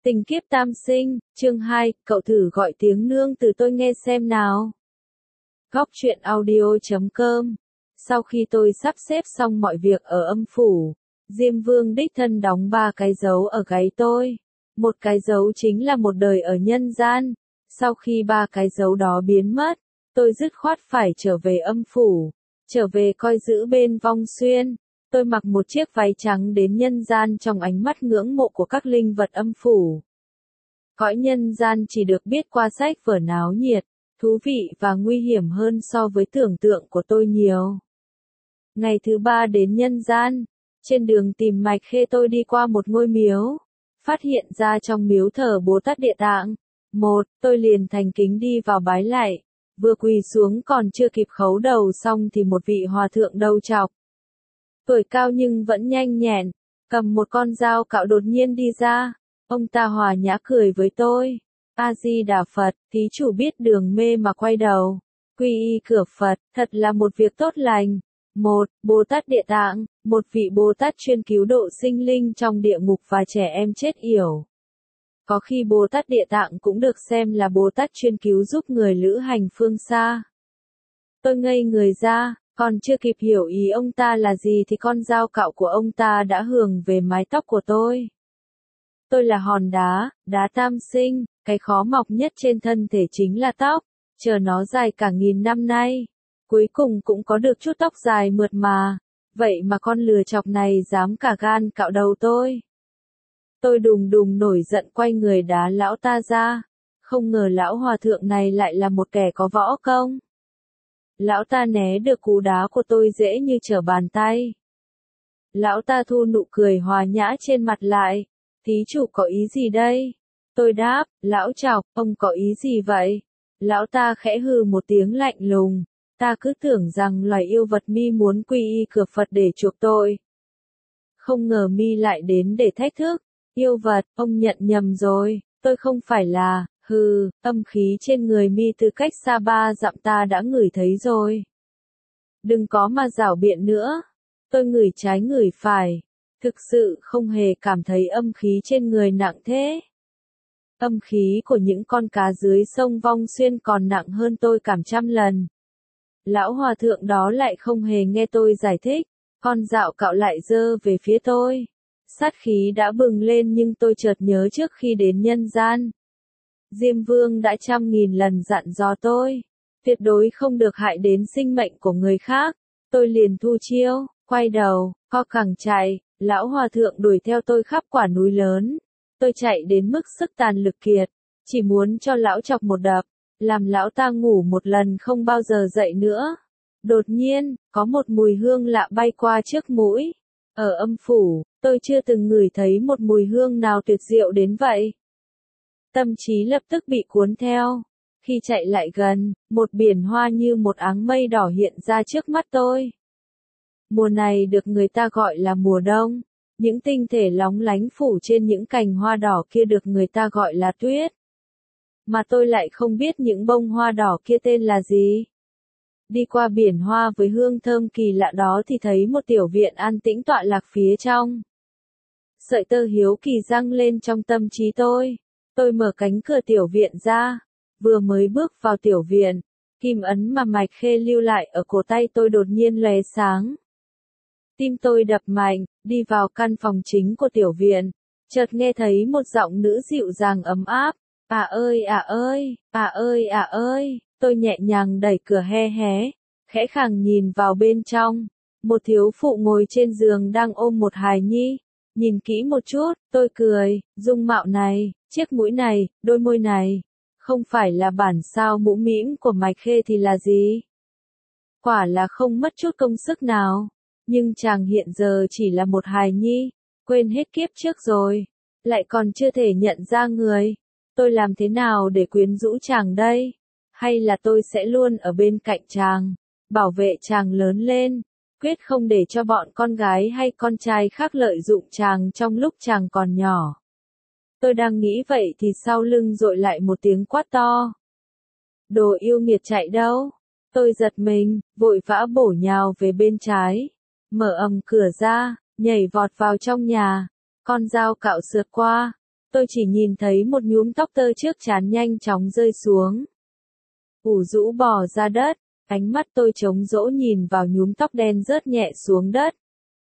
Tình kiếp tam sinh, chương 2, cậu thử gọi tiếng nương từ tôi nghe xem nào. Góc truyện audio.com. Sau khi tôi sắp xếp xong mọi việc ở âm phủ, Diêm Vương đích thân đóng 3 cái dấu ở gáy tôi. Một cái dấu chính là một đời ở nhân gian. Sau khi 3 cái dấu đó biến mất, tôi dứt khoát phải trở về âm phủ, trở về coi giữ bên Vong Xuyên. Tôi mặc một chiếc váy trắng đến nhân gian trong ánh mắt ngưỡng mộ của các linh vật âm phủ. Cõi nhân gian chỉ được biết qua sách vở náo nhiệt, thú vị và nguy hiểm hơn so với tưởng tượng của tôi nhiều. Ngày thứ 3 đến nhân gian, trên đường tìm Mạch Khê tôi đi qua một ngôi miếu, phát hiện ra trong miếu thờ Bồ Tát Địa Tạng. Tôi liền thành kính đi vào bái lạy, vừa quỳ xuống còn chưa kịp khấu đầu xong thì một vị hòa thượng đầu trọc, tuổi cao nhưng vẫn nhanh nhẹn, cầm một con dao cạo đột nhiên đi ra. Ông ta hòa nhã cười với tôi. A Di Đà Phật, thí chủ biết đường mê mà quay đầu. Quy y cửa Phật, thật là một việc tốt lành. Bồ Tát Địa Tạng, một vị Bồ Tát chuyên cứu độ sinh linh trong địa ngục và trẻ em chết yểu. Có khi Bồ Tát Địa Tạng cũng được xem là Bồ Tát chuyên cứu giúp người lữ hành phương xa. Tôi ngây người ra. Còn chưa kịp hiểu ý ông ta là gì thì con dao cạo của ông ta đã hường về mái tóc của tôi. Tôi là hòn đá, đá tam sinh, cái khó mọc nhất trên thân thể chính là tóc, chờ nó dài cả nghìn năm nay. Cuối cùng cũng có được chút tóc dài mượt mà, vậy mà con lừa chọc này dám cả gan cạo đầu tôi. Tôi đùng đùng nổi giận quay người đá lão ta ra, không ngờ lão hòa thượng này lại là một kẻ có võ công. Lão ta né được cú đá của tôi dễ như trở bàn tay. Lão ta thu nụ cười hòa nhã trên mặt lại. Thí chủ có ý gì đây? Tôi đáp, lão chọc, ông có ý gì vậy? Lão ta khẽ hừ một tiếng lạnh lùng. Ta cứ tưởng rằng loài yêu vật mi muốn quy y cửa Phật để chuộc tội. Không ngờ mi lại đến để thách thức. Yêu vật, ông nhận nhầm rồi, tôi không phải là... âm khí trên người mi từ cách xa 3 dặm ta đã ngửi thấy rồi. Đừng có mà giảo biện nữa. Tôi ngửi trái ngửi phải. Thực sự không hề cảm thấy âm khí trên người nặng thế. Âm khí của những con cá dưới sông Vong Xuyên còn nặng hơn tôi cả trăm lần. Lão hòa thượng đó lại không hề nghe tôi giải thích. Con dạo cạo lại giơ về phía tôi. Sát khí đã bừng lên nhưng tôi chợt nhớ trước khi đến nhân gian. Diêm Vương đã 100.000 lần dặn dò tôi, tuyệt đối không được hại đến sinh mệnh của người khác. Tôi liền thu chiêu, quay đầu, co cẳng chạy, lão hòa thượng đuổi theo tôi khắp quả núi lớn. Tôi chạy đến mức sức tàn lực kiệt, chỉ muốn cho lão chọc một đập, làm lão ta ngủ một lần không bao giờ dậy nữa. Đột nhiên, có một mùi hương lạ bay qua trước mũi. Ở âm phủ, tôi chưa từng ngửi thấy một mùi hương nào tuyệt diệu đến vậy. Tâm trí lập tức bị cuốn theo. Khi chạy lại gần, một biển hoa như một áng mây đỏ hiện ra trước mắt tôi. Mùa này được người ta gọi là mùa đông. Những tinh thể lóng lánh phủ trên những cành hoa đỏ kia được người ta gọi là tuyết. Mà tôi lại không biết những bông hoa đỏ kia tên là gì. Đi qua biển hoa với hương thơm kỳ lạ đó thì thấy một tiểu viện an tĩnh tọa lạc phía trong. Sợi tơ hiếu kỳ giăng lên trong tâm trí tôi. Tôi mở cánh cửa tiểu viện ra, vừa mới bước vào tiểu viện, kim ấn mà Mạch Khê lưu lại ở cổ tay tôi đột nhiên lóe sáng. Tim tôi đập mạnh, đi vào căn phòng chính của tiểu viện, chợt nghe thấy một giọng nữ dịu dàng ấm áp, "À ơi, à ơi, à ơi, à ơi." Tôi nhẹ nhàng đẩy cửa hé hé, khẽ khàng nhìn vào bên trong, một thiếu phụ ngồi trên giường đang ôm một hài nhi. Nhìn kỹ một chút, tôi cười, dung mạo này, chiếc mũi này, đôi môi này, không phải là bản sao mũ mĩm của Mạch Khê thì là gì? Quả là không mất chút công sức nào, nhưng chàng hiện giờ chỉ là một hài nhi, quên hết kiếp trước rồi, lại còn chưa thể nhận ra người. Tôi làm thế nào để quyến rũ chàng đây? Hay là tôi sẽ luôn ở bên cạnh chàng, bảo vệ chàng lớn lên? Quyết không để cho bọn con gái hay con trai khác lợi dụng chàng trong lúc chàng còn nhỏ. Tôi đang nghĩ vậy thì sau lưng dội lại một tiếng quát to. Đồ yêu nghiệt chạy đâu? Tôi giật mình, vội vã bổ nhào về bên trái, mở ầm cửa ra, nhảy vọt vào trong nhà. Con dao cạo sượt qua, Tôi chỉ nhìn thấy một nhúm tóc tơ trước trán nhanh chóng rơi xuống. ủ rũ bò ra đất, ánh mắt tôi trống rỗng nhìn vào nhúm tóc đen rớt nhẹ xuống đất.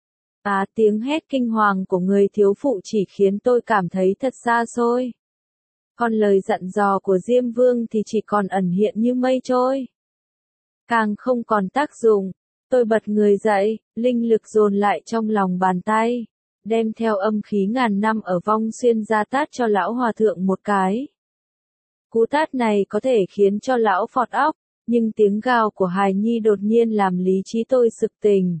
Tiếng hét kinh hoàng của người thiếu phụ chỉ khiến tôi cảm thấy thật xa xôi. Còn lời dặn dò của Diêm Vương thì chỉ còn ẩn hiện như mây trôi. Càng không còn tác dụng, tôi bật người dậy, linh lực dồn lại trong lòng bàn tay, đem theo âm khí ngàn năm ở vong xuyên ra tát cho lão hòa thượng một cái. Cú tát này có thể khiến cho lão phọt óc, nhưng tiếng gào của hài nhi đột nhiên làm lý trí tôi sực tỉnh.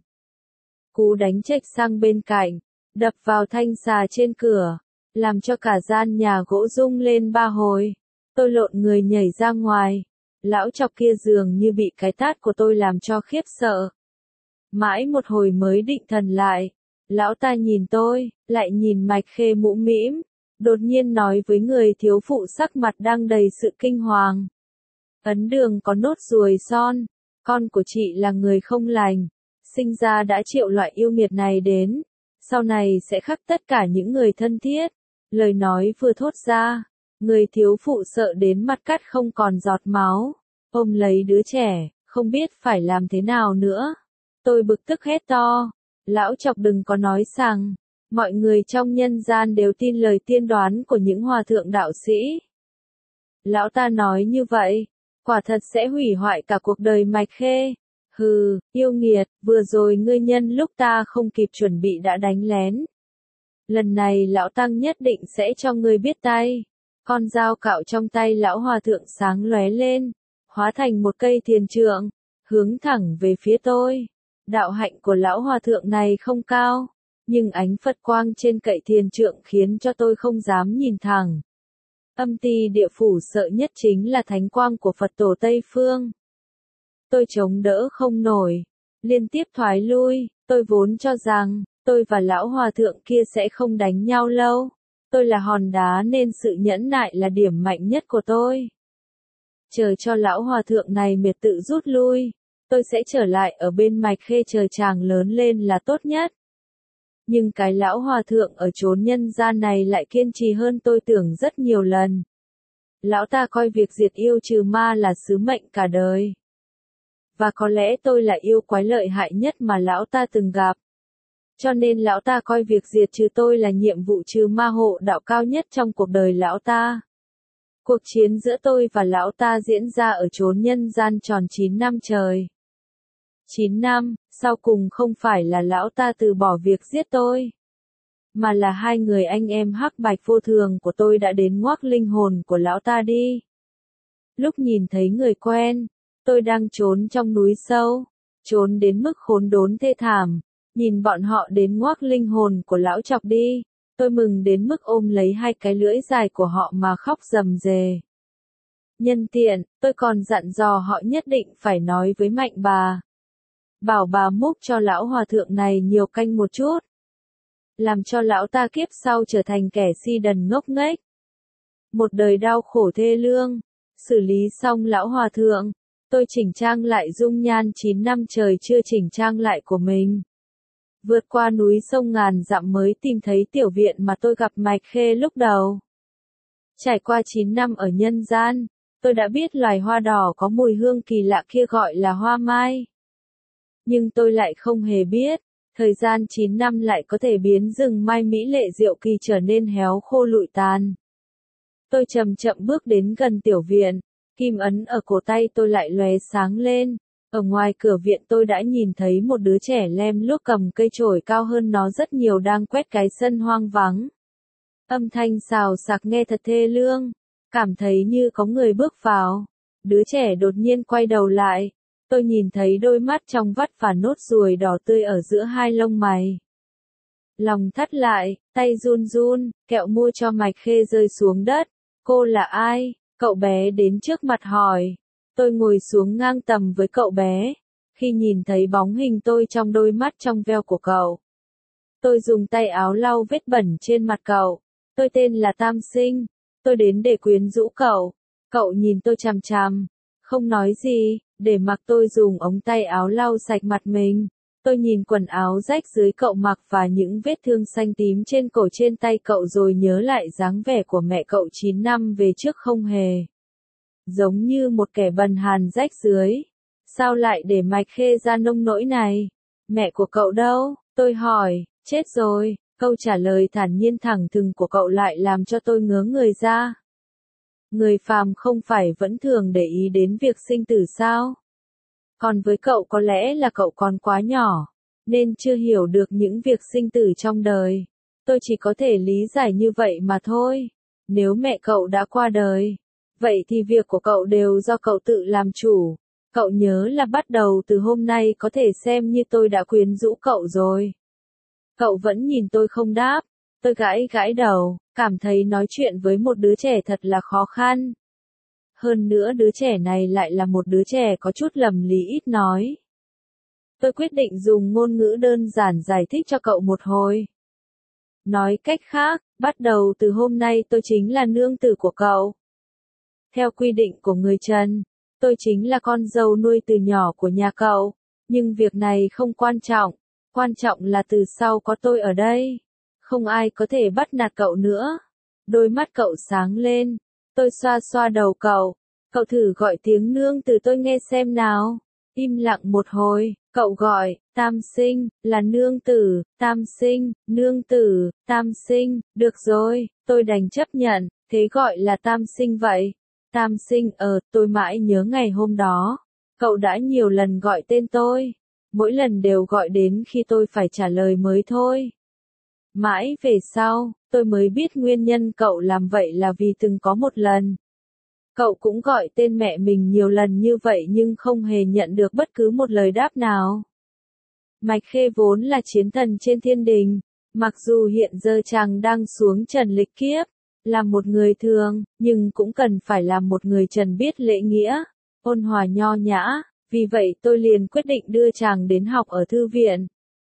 Cú đánh chệch sang bên cạnh, đập vào thanh xà trên cửa, làm cho cả gian nhà gỗ rung lên 3 hồi. Tôi lộn người nhảy ra ngoài, lão chọc kia dường như bị cái tát của tôi làm cho khiếp sợ. Mãi một hồi mới định thần lại, lão ta nhìn tôi, lại nhìn Mạch Khê mũm mĩm, đột nhiên nói với người thiếu phụ sắc mặt đang đầy sự kinh hoàng. Ấn Đường có nốt ruồi son, con của chị là người không lành, sinh ra đã chịu loại yêu nghiệt này đến, sau này sẽ khắc tất cả những người thân thiết. Lời nói vừa thốt ra, người thiếu phụ sợ đến mặt cắt không còn giọt máu, ôm lấy đứa trẻ, không biết phải làm thế nào nữa. Tôi bực tức hét to, lão chọc đừng có nói rằng, mọi người trong nhân gian đều tin lời tiên đoán của những hòa thượng đạo sĩ. Lão ta nói như vậy, quả thật sẽ hủy hoại cả cuộc đời Mạch Khê. Hừ, yêu nghiệt, vừa rồi ngươi nhân lúc ta không kịp chuẩn bị đã đánh lén. Lần này lão tăng nhất định sẽ cho ngươi biết tay. Con dao cạo trong tay lão hòa thượng sáng lóe lên, hóa thành một cây thiền trượng, hướng thẳng về phía tôi. Đạo hạnh của lão hòa thượng này không cao, nhưng ánh Phật quang trên cậy thiền trượng khiến cho tôi không dám nhìn thẳng. Âm ti địa phủ sợ nhất chính là thánh quang của Phật tổ Tây Phương. Tôi chống đỡ không nổi, liên tiếp thoái lui, tôi vốn cho rằng, tôi và lão hòa thượng kia sẽ không đánh nhau lâu. Tôi là hòn đá nên sự nhẫn nại là điểm mạnh nhất của tôi. Chờ cho lão hòa thượng này mệt tự rút lui, tôi sẽ trở lại ở bên Mạch Khê chờ chàng lớn lên là tốt nhất. Nhưng cái lão hòa thượng ở chốn nhân gian này lại kiên trì hơn tôi tưởng rất nhiều lần. Lão ta coi việc diệt yêu trừ ma là sứ mệnh cả đời. Và có lẽ tôi là yêu quái lợi hại nhất mà lão ta từng gặp. Cho nên lão ta coi việc diệt trừ tôi là nhiệm vụ trừ ma hộ đạo cao nhất trong cuộc đời lão ta. Cuộc chiến giữa tôi và lão ta diễn ra ở chốn nhân gian tròn 9 năm trời. 9 năm, sau cùng không phải là lão ta từ bỏ việc giết tôi, mà là hai người anh em hắc bạch vô thường của tôi đã đến ngoác linh hồn của lão ta đi. Lúc nhìn thấy người quen, tôi đang trốn trong núi sâu, trốn đến mức khốn đốn thê thảm, nhìn bọn họ đến ngoác linh hồn của lão chọc đi, tôi mừng đến mức ôm lấy hai cái lưỡi dài của họ mà khóc rầm rề. Nhân tiện, tôi còn dặn dò họ nhất định phải nói với Mạnh bà. Bảo bà múc cho lão hòa thượng này nhiều canh một chút. Làm cho lão ta kiếp sau trở thành kẻ si đần ngốc nghếch. Một đời đau khổ thê lương. Xử lý xong lão hòa thượng, tôi chỉnh trang lại dung nhan 9 năm trời chưa chỉnh trang lại của mình. Vượt qua núi sông ngàn dặm mới tìm thấy tiểu viện mà tôi gặp Mạch Khê lúc đầu. Trải qua 9 năm ở nhân gian, tôi đã biết loài hoa đỏ có mùi hương kỳ lạ kia gọi là hoa mai. Nhưng tôi lại không hề biết, thời gian 9 năm lại có thể biến rừng mai mỹ lệ diệu kỳ trở nên héo khô lụi tàn. Tôi chậm chậm bước đến gần tiểu viện, kim ấn ở cổ tay tôi lại lóe sáng lên. Ở ngoài cửa viện tôi đã nhìn thấy một đứa trẻ lem luốc cầm cây chổi cao hơn nó rất nhiều đang quét cái sân hoang vắng. Âm thanh xào xạc nghe thật thê lương, cảm thấy như có người bước vào. Đứa trẻ đột nhiên quay đầu lại, tôi nhìn thấy đôi mắt trong vắt và nốt ruồi đỏ tươi ở giữa hai lông mày. Lòng thắt lại, tay run run, kẹo mua cho Mạch Khê rơi xuống đất. Cô là ai? Cậu bé đến trước mặt hỏi. Tôi ngồi xuống ngang tầm với cậu bé. Khi nhìn thấy bóng hình tôi trong đôi mắt trong veo của cậu, tôi dùng tay áo lau vết bẩn trên mặt cậu. Tôi tên là Tam Sinh. Tôi đến để quyến rũ cậu. Cậu nhìn tôi chằm chằm, không nói gì, để mặc tôi dùng ống tay áo lau sạch mặt mình. Tôi nhìn quần áo rách dưới cậu mặc và những vết thương xanh tím trên cổ trên tay cậu rồi nhớ lại dáng vẻ của mẹ cậu 9 năm về trước không hề. Giống như một kẻ bần hàn rách dưới. Sao lại để Mạch Khê ra nông nỗi này? Mẹ của cậu đâu? Tôi hỏi. Chết rồi. Câu trả lời thản nhiên thẳng thừng của cậu lại làm cho tôi ngớ người ra. Người phàm không phải vẫn thường để ý đến việc sinh tử sao? Còn với cậu có lẽ là cậu còn quá nhỏ, nên chưa hiểu được những việc sinh tử trong đời. Tôi chỉ có thể lý giải như vậy mà thôi. Nếu mẹ cậu đã qua đời, vậy thì việc của cậu đều do cậu tự làm chủ. Cậu nhớ là bắt đầu từ hôm nay có thể xem như tôi đã quyến rũ cậu rồi. Cậu vẫn nhìn tôi không đáp. Tôi gãi gãi đầu, cảm thấy nói chuyện với một đứa trẻ thật là khó khăn. Hơn nữa đứa trẻ này lại là một đứa trẻ có chút lầm lý ít nói. Tôi quyết định dùng ngôn ngữ đơn giản giải thích cho cậu một hồi. Nói cách khác, bắt đầu từ hôm nay tôi chính là nương tử của cậu. Theo quy định của người Trần, tôi chính là con dâu nuôi từ nhỏ của nhà cậu. Nhưng việc này không quan trọng. Quan trọng là từ sau có tôi ở đây, không ai có thể bắt nạt cậu nữa. Đôi mắt cậu sáng lên. Tôi xoa xoa đầu cậu. Cậu thử gọi tiếng nương từ tôi nghe xem nào. Im lặng một hồi, cậu gọi, Tam Sinh, là nương tử, Tam Sinh, nương tử, Tam Sinh, được rồi, tôi đành chấp nhận, thế gọi là Tam Sinh vậy. Tam Sinh, tôi mãi nhớ ngày hôm đó. Cậu đã nhiều lần gọi tên tôi. Mỗi lần đều gọi đến khi tôi phải trả lời mới thôi. Mãi về sau, tôi mới biết nguyên nhân cậu làm vậy là vì từng có một lần. Cậu cũng gọi tên mẹ mình nhiều lần như vậy nhưng không hề nhận được bất cứ một lời đáp nào. Mạch Khê vốn là chiến thần trên thiên đình, mặc dù hiện giờ chàng đang xuống trần lịch kiếp, là một người thường, nhưng cũng cần phải là một người trần biết lễ nghĩa, ôn hòa nho nhã, vì vậy tôi liền quyết định đưa chàng đến học ở thư viện.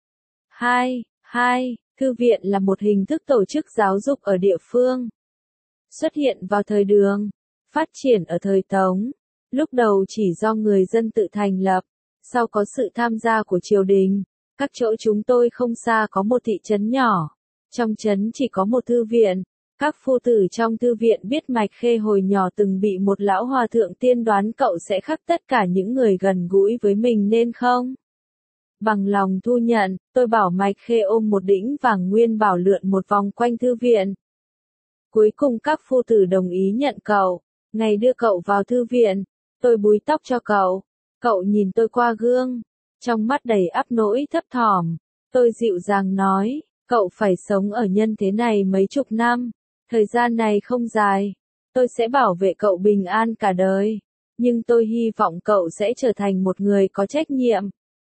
2. Thư viện là một hình thức tổ chức giáo dục ở địa phương. Xuất hiện vào thời Đường, phát triển ở thời Tống, lúc đầu chỉ do người dân tự thành lập, sau có sự tham gia của triều đình. Các chỗ chúng tôi không xa có một thị trấn nhỏ, trong trấn chỉ có một thư viện. Các phu tử trong thư viện biết Mạch Khê hồi nhỏ từng bị một lão hòa thượng tiên đoán cậu sẽ khắc tất cả những người gần gũi với mình nên không bằng lòng thu nhận. Tôi bảo Mạch Khê ôm một đĩnh vàng nguyên bảo lượn một vòng quanh thư viện. Cuối cùng các phu tử đồng ý nhận cậu. Ngày đưa cậu vào thư viện, tôi búi tóc cho cậu. Cậu nhìn tôi qua gương, trong mắt đầy ắp nỗi thấp thỏm. Tôi dịu dàng nói, cậu phải sống ở nhân thế này mấy chục năm. Thời gian này không dài, tôi sẽ bảo vệ cậu bình an cả đời. Nhưng tôi hy vọng cậu sẽ trở thành một người có trách nhiệm.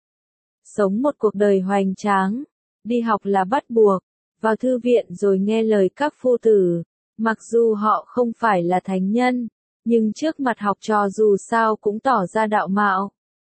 Sống một cuộc đời hoành tráng. Đi học là bắt buộc. Vào thư viện rồi nghe lời các phu tử. Mặc dù họ không phải là thánh nhân, nhưng trước mặt học trò dù sao cũng tỏ ra đạo mạo.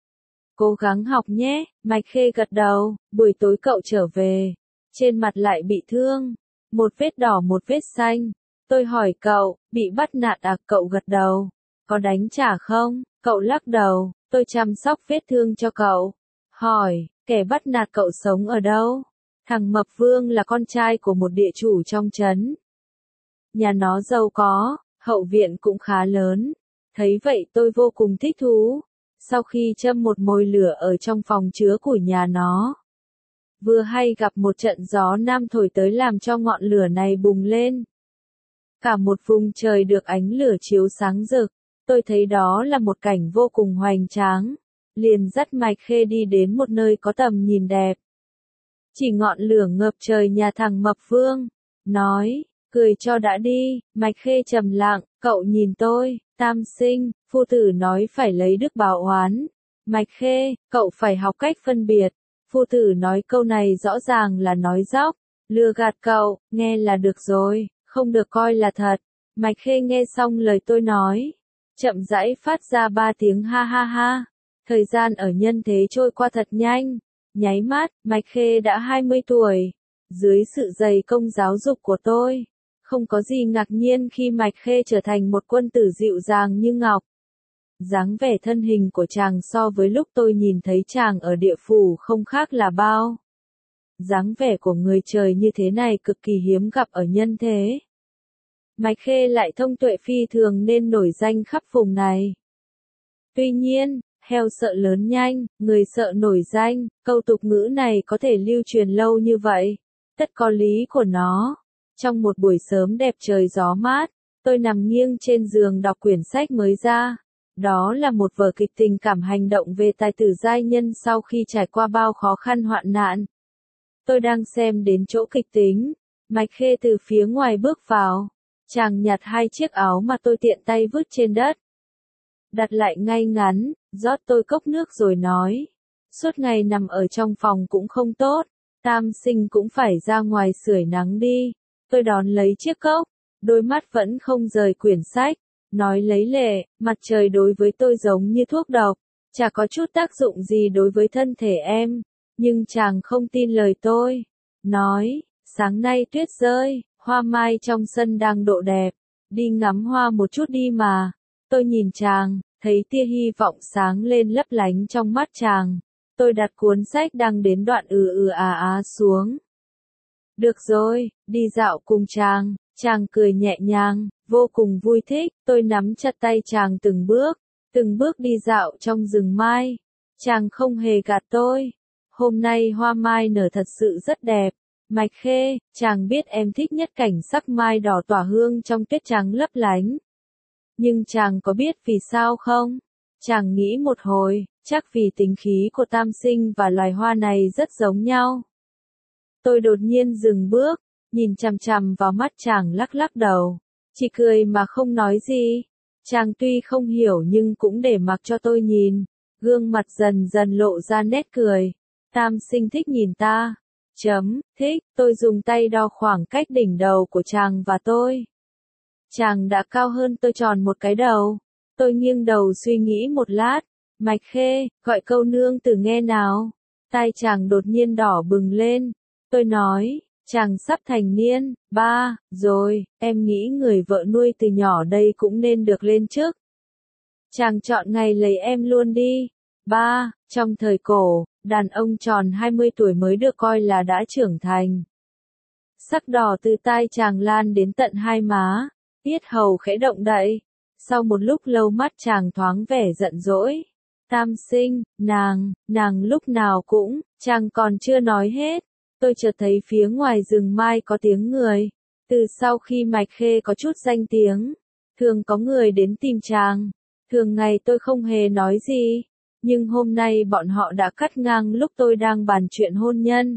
Cố gắng học nhé, Mạch Khê gật đầu. Buổi tối cậu trở về. Trên mặt lại bị thương. Một vết đỏ một vết xanh. Tôi hỏi cậu, bị bắt nạt à? Cậu gật đầu. Có đánh trả không? Cậu lắc đầu. Tôi chăm sóc vết thương cho cậu. Hỏi, kẻ bắt nạt cậu sống ở đâu? Thằng Mập Vương là con trai của một địa chủ trong trấn. Nhà nó giàu có, hậu viện cũng khá lớn. Thấy vậy tôi vô cùng thích thú. Sau khi châm một mồi lửa ở trong phòng chứa củi nhà nó, vừa hay gặp một trận gió nam thổi tới làm cho ngọn lửa này bùng lên. Cả một vùng trời được ánh lửa chiếu sáng rực. Tôi thấy đó là một cảnh vô cùng hoành tráng. Liền dắt Mạch Khê đi đến một nơi có tầm nhìn đẹp. Chỉ ngọn lửa ngập trời nhà thằng Mập Vương. Nói, cười cho đã đi. Mạch Khê trầm lặng, cậu nhìn tôi. Tam Sinh, phu tử nói phải lấy đức báo oán. Mạch Khê, cậu phải học cách phân biệt. Phu tử nói câu này rõ ràng là nói dóc, lừa gạt cậu, nghe là được rồi, không được coi là thật. Mạch Khê nghe xong lời tôi nói, chậm rãi phát ra 3 tiếng ha ha ha. Thời gian ở nhân thế trôi qua thật nhanh. Nháy mắt, Mạch Khê đã 20 tuổi. Dưới sự dày công giáo dục của tôi, không có gì ngạc nhiên khi Mạch Khê trở thành một quân tử dịu dàng như ngọc. Dáng vẻ thân hình của chàng so với lúc tôi nhìn thấy chàng ở địa phủ không khác là bao. Dáng vẻ của người trời như thế này cực kỳ hiếm gặp ở nhân thế. Mạch Khê lại thông tuệ phi thường nên nổi danh khắp vùng này. Tuy nhiên, heo sợ lớn nhanh, người sợ nổi danh, câu tục ngữ này có thể lưu truyền lâu như vậy. Tất có lý của nó. Trong một buổi sớm đẹp trời gió mát, tôi nằm nghiêng trên giường đọc quyển sách mới ra. Đó là một vở kịch tình cảm hành động về tài tử giai nhân sau khi trải qua bao khó khăn hoạn nạn. Tôi đang xem đến chỗ kịch tính, Mạch Khê từ phía ngoài bước vào. Chàng nhặt hai chiếc áo mà tôi tiện tay vứt trên đất. Đặt lại ngay ngắn, rót tôi cốc nước rồi nói. Suốt ngày nằm ở trong phòng cũng không tốt, tam sinh cũng phải ra ngoài sưởi nắng đi. Tôi đón lấy chiếc cốc, đôi mắt vẫn không rời quyển sách, nói lấy lệ, mặt trời đối với tôi giống như thuốc độc, chả có chút tác dụng gì đối với thân thể em. Nhưng chàng không tin lời tôi, nói, sáng nay tuyết rơi, hoa mai trong sân đang độ đẹp, đi ngắm hoa một chút đi mà. Tôi nhìn chàng, thấy tia hy vọng sáng lên lấp lánh trong mắt chàng. Tôi đặt cuốn sách đang đến đoạn xuống. Được rồi, đi dạo cùng chàng. Chàng cười nhẹ nhàng, vô cùng vui thích. Tôi nắm chặt tay chàng từng bước đi dạo trong rừng mai. Chàng không hề gạt tôi. Hôm nay hoa mai nở thật sự rất đẹp. Mạch Khê, chàng biết em thích nhất cảnh sắc mai đỏ tỏa hương trong tuyết trắng lấp lánh. Nhưng chàng có biết vì sao không? Chàng nghĩ một hồi, chắc vì tính khí của tam sinh và loài hoa này rất giống nhau. Tôi đột nhiên dừng bước, nhìn chằm chằm vào mắt chàng lắc lắc đầu. Chỉ cười mà không nói gì. Chàng tuy không hiểu nhưng cũng để mặc cho tôi nhìn. Gương mặt dần dần lộ ra nét cười. Tam sinh thích nhìn ta. Thích, tôi dùng tay đo khoảng cách đỉnh đầu của chàng và tôi. Chàng đã cao hơn tôi tròn một cái đầu. Tôi nghiêng đầu suy nghĩ một lát. Mạch Khê, gọi câu nương tử nghe nào. Tai chàng đột nhiên đỏ bừng lên. Tôi nói, chàng sắp thành niên, ba, rồi, em nghĩ người vợ nuôi từ nhỏ đây cũng nên được lên chức. Chàng chọn ngày lấy em luôn đi. Ba, trong thời cổ, đàn ông tròn 20 tuổi mới được coi là đã trưởng thành. Sắc đỏ từ tai chàng lan đến tận hai má, yết hầu khẽ động đậy. Sau một lúc lâu mắt chàng thoáng vẻ giận dỗi. Tam sinh, nàng lúc nào cũng, chàng còn chưa nói hết. Tôi chợt thấy phía ngoài rừng mai có tiếng người. Từ sau khi Mạch Khê có chút danh tiếng, thường có người đến tìm chàng. Thường ngày tôi không hề nói gì. Nhưng hôm nay bọn họ đã cắt ngang lúc tôi đang bàn chuyện hôn nhân.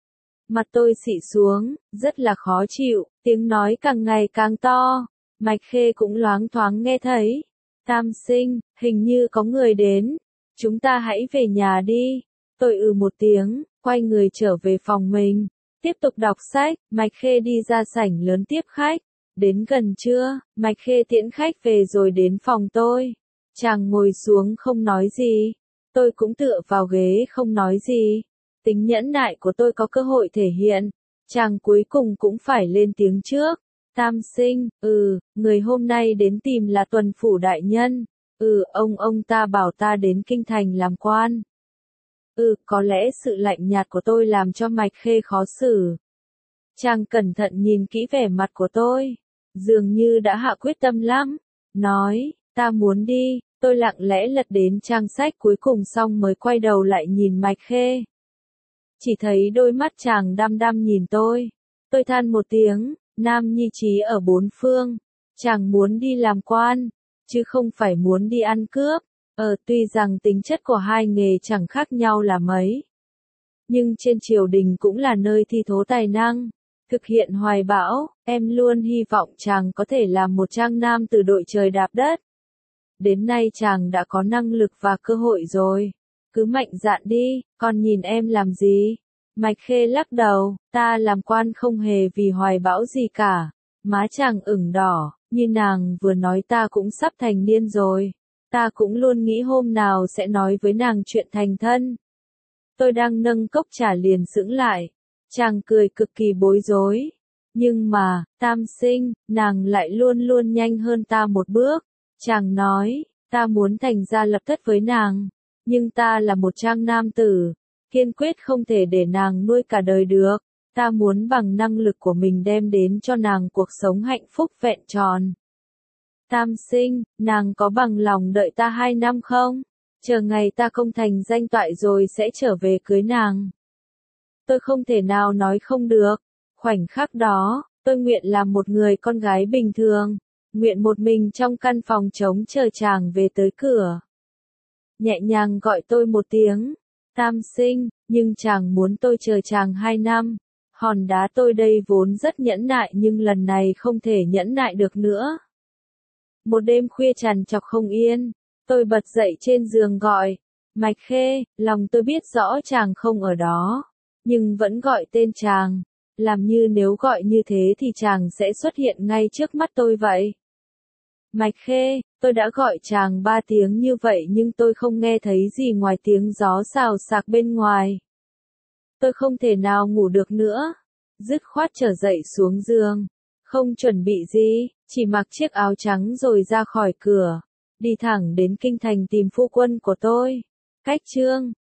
Mặt tôi xị xuống, rất là khó chịu, tiếng nói càng ngày càng to. Mạch Khê cũng loáng thoáng nghe thấy. Tam sinh, hình như có người đến. Chúng ta hãy về nhà đi. Tôi một tiếng, quay người trở về phòng mình. Tiếp tục đọc sách, Mạch Khê đi ra sảnh lớn tiếp khách. Đến gần trưa, Mạch Khê tiễn khách về rồi đến phòng tôi. Chàng ngồi xuống không nói gì. Tôi cũng tựa vào ghế không nói gì. Tính nhẫn nại của tôi có cơ hội thể hiện. Chàng cuối cùng cũng phải lên tiếng trước. Tam sinh, người hôm nay đến tìm là Tuần Phủ đại nhân. Ông ta bảo ta đến kinh thành làm quan. Có lẽ sự lạnh nhạt của tôi làm cho Mạch Khê khó xử. Chàng cẩn thận nhìn kỹ vẻ mặt của tôi. Dường như đã hạ quyết tâm lắm. Nói, ta muốn đi. Tôi lặng lẽ lật đến trang sách cuối cùng xong mới quay đầu lại nhìn Mạch Khê. Chỉ thấy đôi mắt chàng đăm đăm nhìn tôi. Tôi than một tiếng, nam nhi trí ở bốn phương. Chàng muốn đi làm quan, chứ không phải muốn đi ăn cướp. Tuy rằng tính chất của hai nghề chẳng khác nhau là mấy. Nhưng trên triều đình cũng là nơi thi thố tài năng. Thực hiện hoài bão, em luôn hy vọng chàng có thể làm một trang nam từ đội trời đạp đất. Đến nay chàng đã có năng lực và cơ hội rồi. Cứ mạnh dạn đi, còn nhìn em làm gì? Mạch Khê lắc đầu, ta làm quan không hề vì hoài bão gì cả. Má chàng ửng đỏ, như nàng vừa nói ta cũng sắp thành niên rồi. Ta cũng luôn nghĩ hôm nào sẽ nói với nàng chuyện thành thân. Tôi đang nâng cốc trà liền sững lại. Chàng cười cực kỳ bối rối. Nhưng mà, tam sinh, nàng lại luôn luôn nhanh hơn ta một bước. Chàng nói, Ta muốn thành ra lập thất với nàng, nhưng ta là một trang nam tử, kiên quyết không thể để nàng nuôi cả đời được. Ta muốn bằng năng lực của mình đem đến cho nàng cuộc sống hạnh phúc vẹn tròn. Tam sinh, nàng có bằng lòng đợi ta 2 năm không? Chờ ngày ta công thành danh toại rồi sẽ trở về cưới nàng. Tôi không thể nào nói không được. Khoảnh khắc đó, tôi nguyện làm một người con gái bình thường, nguyện một mình trong căn phòng trống chờ chàng về tới cửa. Nhẹ nhàng gọi tôi một tiếng, tam sinh, nhưng chàng muốn tôi chờ chàng 2 năm. Hòn đá tôi đây vốn rất nhẫn nại nhưng lần này không thể nhẫn nại được nữa. Một đêm khuya trằn trọc không yên, tôi bật dậy trên giường gọi, Mạch Khê, lòng tôi biết rõ chàng không ở đó, nhưng vẫn gọi tên chàng, làm như nếu gọi như thế thì chàng sẽ xuất hiện ngay trước mắt tôi vậy. Mạch Khê, tôi đã gọi chàng 3 tiếng như vậy nhưng tôi không nghe thấy gì ngoài tiếng gió xào xạc bên ngoài. Tôi không thể nào ngủ được nữa, dứt khoát trở dậy xuống giường, không chuẩn bị gì, chỉ mặc chiếc áo trắng rồi ra khỏi cửa, đi thẳng đến kinh thành tìm phu quân của tôi. Cách chương